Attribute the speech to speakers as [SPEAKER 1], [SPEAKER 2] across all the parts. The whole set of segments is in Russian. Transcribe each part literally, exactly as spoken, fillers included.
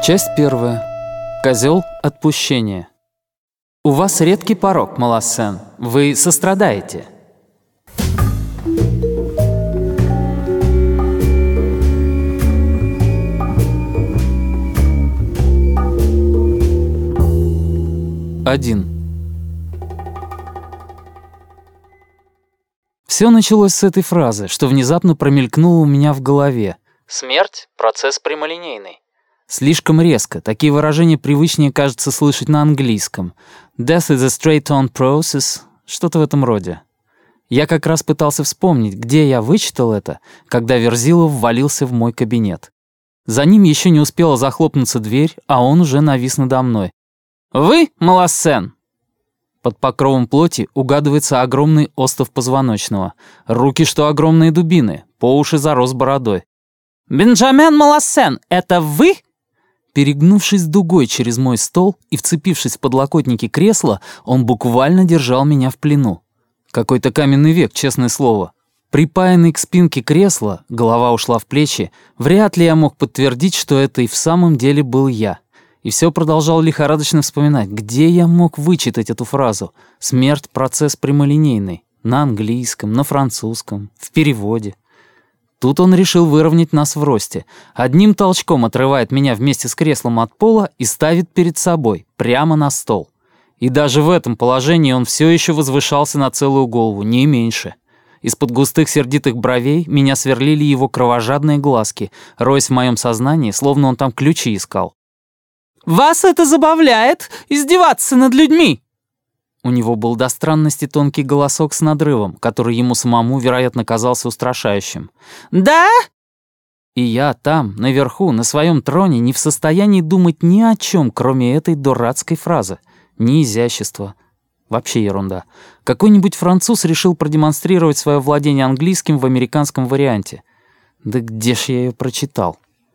[SPEAKER 1] Часть первая. Козел отпущения. У вас редкий порок, Малассен. Вы сострадаете. Один. Все началось с этой фразы, что внезапно промелькнуло у меня в голове. Смерть — процесс прямолинейный. Слишком резко. Такие выражения привычнее, кажется, слышать на английском. Death is a straight-on process. Что-то в этом роде. Я как раз пытался вспомнить, где я вычитал это, когда Верзилов ввалился в мой кабинет. За ним еще не успела захлопнуться дверь, а он уже навис надо мной. «Вы, Малассен?» Под покровом плоти угадывается огромный остов позвоночного. Руки, что огромные дубины, по уши зарос бородой. «Бенджамен Малассен, это вы?» Перегнувшись дугой через мой стол и вцепившись в подлокотники кресла, он буквально держал меня в плену. Какой-то каменный век, честное слово. Припаянный к спинке кресла, голова ушла в плечи, вряд ли я мог подтвердить, что это и в самом деле был я. И все продолжал лихорадочно вспоминать, где я мог вычитать эту фразу. «Смерть — процесс прямолинейный». На английском, на французском, в переводе. Тут он решил выровнять нас в росте. Одним толчком отрывает меня вместе с креслом от пола и ставит перед собой, прямо на стол. И даже в этом положении он все еще возвышался на целую голову, не меньше. Из-под густых сердитых бровей меня сверлили его кровожадные глазки, роясь в моем сознании, словно он там ключи искал. «Вас это забавляет? Издеваться над людьми?» У него был до странности тонкий голосок с надрывом, который ему самому, вероятно, казался устрашающим. «Да?» И я там, наверху, на своем троне, не в состоянии думать ни о чем, кроме этой дурацкой фразы. Ни изящества. Вообще ерунда. Какой-нибудь француз решил продемонстрировать свое владение английским в американском варианте. Да где ж я ее прочитал?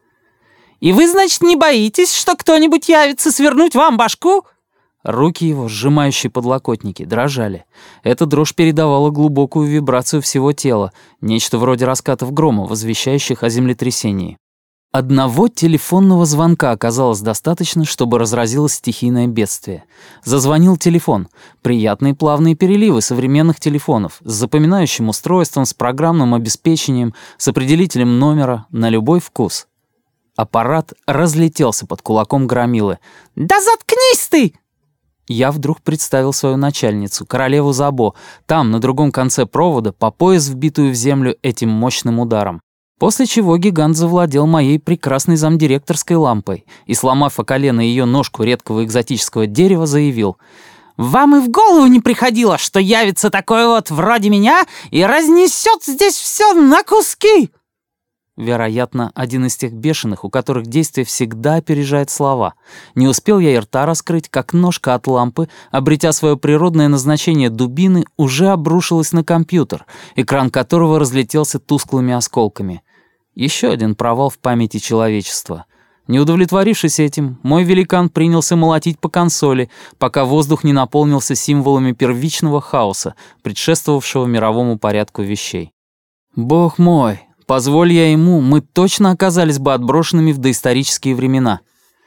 [SPEAKER 1] «И вы, значит, не боитесь, что кто-нибудь явится свернуть вам башку?» Руки его, сжимающие подлокотники, дрожали. Эта дрожь передавала глубокую вибрацию всего тела, нечто вроде раскатов грома, возвещающих о землетрясении. Одного телефонного звонка оказалось достаточно, чтобы разразилось стихийное бедствие. Зазвонил телефон. Приятные плавные переливы современных телефонов с запоминающим устройством, с программным обеспечением, с определителем номера на любой вкус. Аппарат разлетелся под кулаком громилы. «Да заткнись ты!» Я вдруг представил свою начальницу, королеву Забо, там, на другом конце провода, по пояс вбитую в землю этим мощным ударом. После чего гигант завладел моей прекрасной замдиректорской лампой и, сломав о колено ее ножку редкого экзотического дерева, заявил: «Вам и в голову не приходило, что явится такой вот вроде меня и разнесет здесь все на куски!» Вероятно, один из тех бешеных, у которых действие всегда опережает слова. Не успел я и рта раскрыть, как ножка от лампы, обретя свое природное назначение дубины, уже обрушилась на компьютер, экран которого разлетелся тусклыми осколками. Еще один провал в памяти человечества. Не удовлетворившись этим, мой великан принялся молотить по консоли, пока воздух не наполнился символами первичного хаоса, предшествовавшего мировому порядку вещей. Бог мой! Позволь я ему, мы точно оказались бы отброшенными в доисторические времена.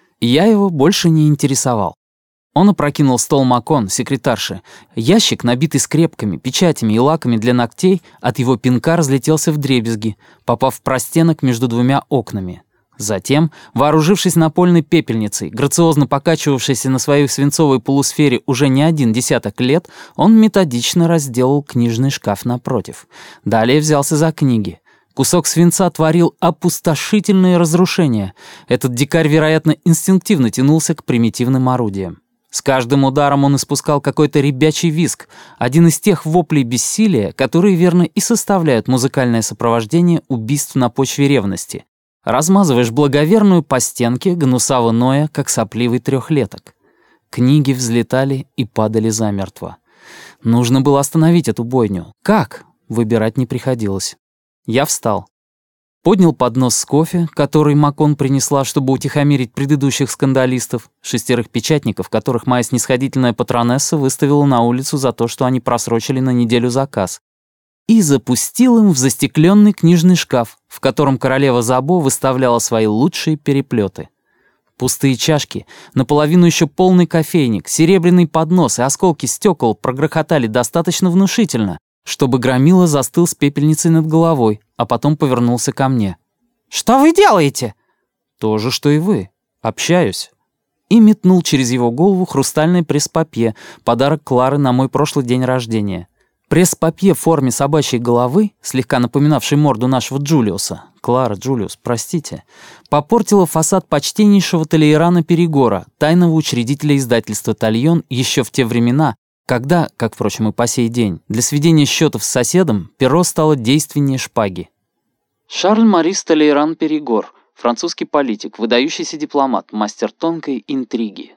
[SPEAKER 1] Я его больше не интересовал. Он опрокинул стол Макон, секретарши. Ящик, набитый скрепками, печатями и лаками для ногтей, от его пинка разлетелся вдребезги, попав в простенок между двумя окнами. Затем, вооружившись напольной пепельницей, грациозно покачивавшейся на своей свинцовой полусфере уже не один десяток лет, он методично разделал книжный шкаф напротив. Далее взялся за книги. Кусок свинца творил опустошительные разрушения. Этот дикарь, вероятно, инстинктивно тянулся к примитивным орудиям. С каждым ударом он испускал какой-то ребячий визг, один из тех воплей бессилия, которые, верно, и составляют музыкальное сопровождение убийств на почве ревности. Размазываешь благоверную по стенке, гнусаво ноя, как сопливый трехлеток. Книги взлетали и падали замертво. Нужно было остановить эту бойню. Как? Выбирать не приходилось. Я встал. Поднял поднос с кофе, который Макон принесла, чтобы утихомирить предыдущих скандалистов, шестерых печатников, которых моя снисходительная патронесса выставила на улицу за то, что они просрочили на неделю заказ, и запустил им в застекленный книжный шкаф, в котором королева Забо выставляла свои лучшие переплеты. Пустые чашки, наполовину еще полный кофейник, серебряный поднос и осколки стекол прогрохотали достаточно внушительно, чтобы Громила застыл с пепельницей над головой, а потом повернулся ко мне. «Что вы делаете?» «То же, что и вы. Общаюсь». И метнул через его голову хрустальное пресс-папье, подарок Клары на мой прошлый день рождения. Пресс-папье в форме собачьей головы, слегка напоминавшей морду нашего Джулиуса, Клара, Джулиус, простите, попортила фасад почтеннейшего Толейрана Перегора, тайного учредителя издательства «Тальон» еще в те времена, когда, как, впрочем, и по сей день, для сведения счетов с соседом перо стало действеннее шпаги. Шарль-Марис Толейран Перегор, французский политик, выдающийся дипломат, мастер тонкой интриги.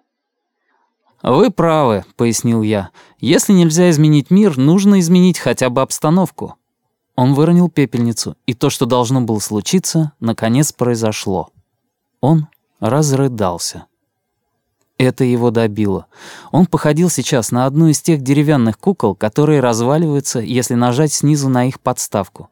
[SPEAKER 1] «Вы правы», — пояснил я. «Если нельзя изменить мир, нужно изменить хотя бы обстановку». Он выронил пепельницу, и то, что должно было случиться, наконец произошло. Он разрыдался. Это его добило. Он походил сейчас на одну из тех деревянных кукол, которые разваливаются, если нажать снизу на их подставку.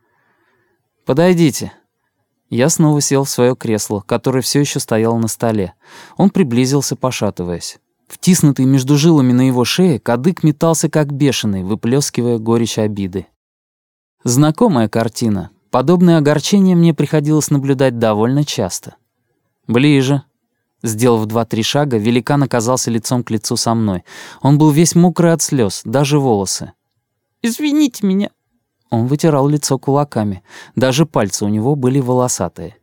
[SPEAKER 1] «Подойдите». Я снова сел в свое кресло, которое все еще стояло на столе. Он приблизился, пошатываясь. Втиснутый между жилами на его шее, кадык метался как бешеный, выплескивая горечь обиды. Знакомая картина. Подобное огорчение мне приходилось наблюдать довольно часто. «Ближе». Сделав два-три шага, великан оказался лицом к лицу со мной. Он был весь мокрый от слез, даже волосы. «Извините меня». Он вытирал лицо кулаками. Даже пальцы у него были волосатые.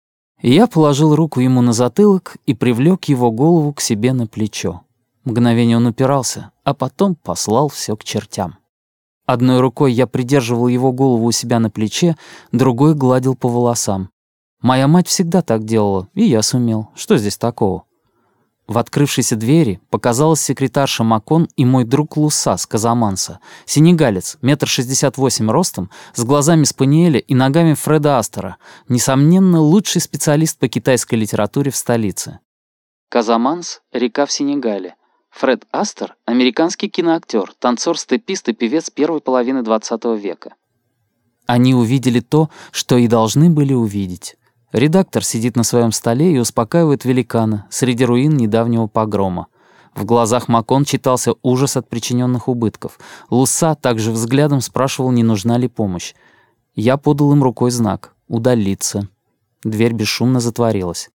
[SPEAKER 1] Я положил руку ему на затылок и привлек его голову к себе на плечо. Мгновение он упирался, а потом послал все к чертям. Одной рукой я придерживал его голову у себя на плече, другой гладил по волосам. Моя мать всегда так делала, и я сумел. Что здесь такого? В открывшейся двери показалась секретарша Макон и мой друг Луса с Казаманса, сенегалец, метр шестьдесят восемь ростом, с глазами спаниеля и ногами Фреда Астера, несомненно, лучший специалист по китайской литературе в столице. Казаманс — река в Сенегале. Фред Астер — американский киноактер, танцор-степист и певец первой половины двадцатого века. Они увидели то, что и должны были увидеть. Редактор сидит на своем столе и успокаивает великана среди руин недавнего погрома. В глазах Макон читался ужас от причиненных убытков. Луса также взглядом спрашивал, не нужна ли помощь. Я подал им рукой знак «Удалиться». Дверь бесшумно затворилась.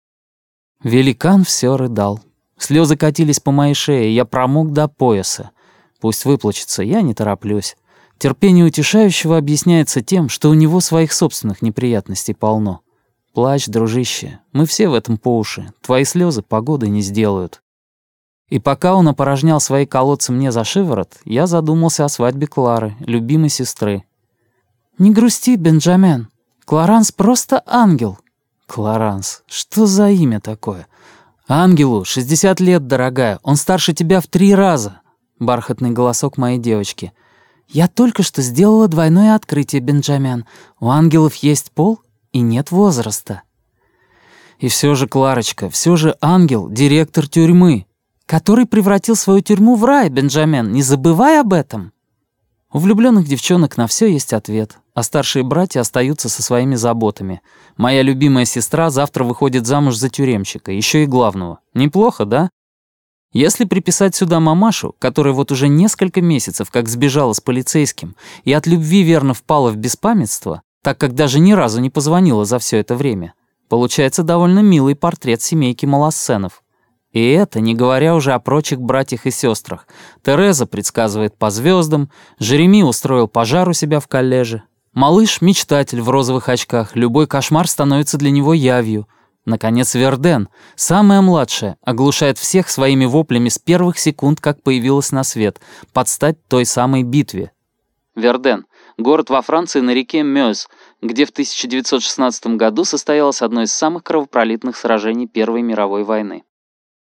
[SPEAKER 1] Великан все рыдал. Слезы катились по моей шее, я промок до пояса. Пусть выплачется, я не тороплюсь. Терпение утешающего объясняется тем, что у него своих собственных неприятностей полно. Плачь, дружище, мы все в этом по уши. Твои слезы погоды не сделают. И пока он опорожнял свои колодцы мне за шиворот, я задумался о свадьбе Клары, любимой сестры. «Не грусти, Бенджамен. Кларанс просто ангел». Кларанс, что за имя такое? «Ангелу шестьдесят лет, дорогая, он старше тебя в три раза». Бархатный голосок моей девочки. «Я только что сделала двойное открытие, Бенджамен. У ангелов есть пол и нет возраста». И все же, Кларочка, все же ангел — директор тюрьмы, который превратил свою тюрьму в рай, Бенджамен, не забывай об этом. У влюбленных девчонок на все есть ответ, а старшие братья остаются со своими заботами. Моя любимая сестра завтра выходит замуж за тюремщика, еще и главного. Неплохо, да? Если приписать сюда мамашу, которая вот уже несколько месяцев как сбежала с полицейским и от любви верно впала в беспамятство, так как даже ни разу не позвонила за все это время, получается довольно милый портрет семейки Малассенов. И это не говоря уже о прочих братьях и сестрах. Тереза предсказывает по звездам, Жереми устроил пожар у себя в коллеже. Малыш — мечтатель в розовых очках, любой кошмар становится для него явью. Наконец, Верден, самая младшая, оглушает всех своими воплями с первых секунд, как появилась на свет, под стать той самой битве. Верден — город во Франции на реке Мёз, где в тысяча девятьсот шестнадцатом году состоялось одно из самых кровопролитных сражений Первой мировой войны.